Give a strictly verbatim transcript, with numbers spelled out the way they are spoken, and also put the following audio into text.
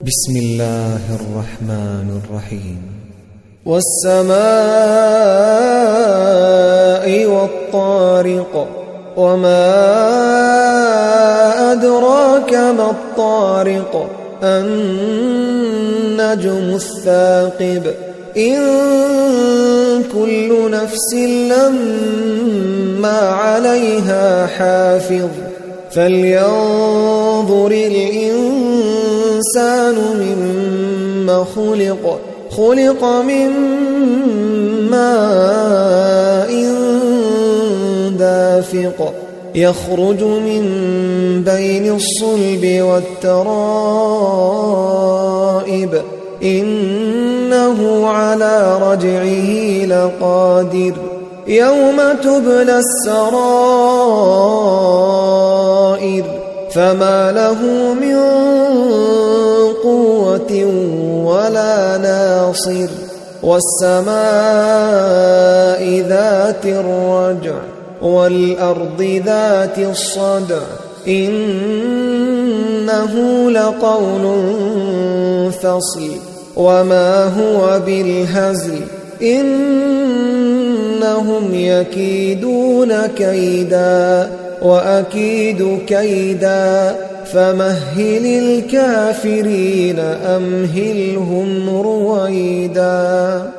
بسم الله الرحمن الرحيم. والسماء والطارق وما أدراك ما الطارق النجم الثاقب إن كل نفس لما عليها حافظ فلينظر الإنسان مما خلق خلق من ماء دافق يخرج من بين الصلب والترائب إنه على رجعه لقادر يوم تبلى السرائر فما له من قوة ولا ناصر والسماء ذات الرجع والأرض ذات الصدع إنه لقول فصل وما هو بالهزل إنهم يكيدون كيدا وأكيد كيدا فمهل الكافرين أمهلهم رويدا.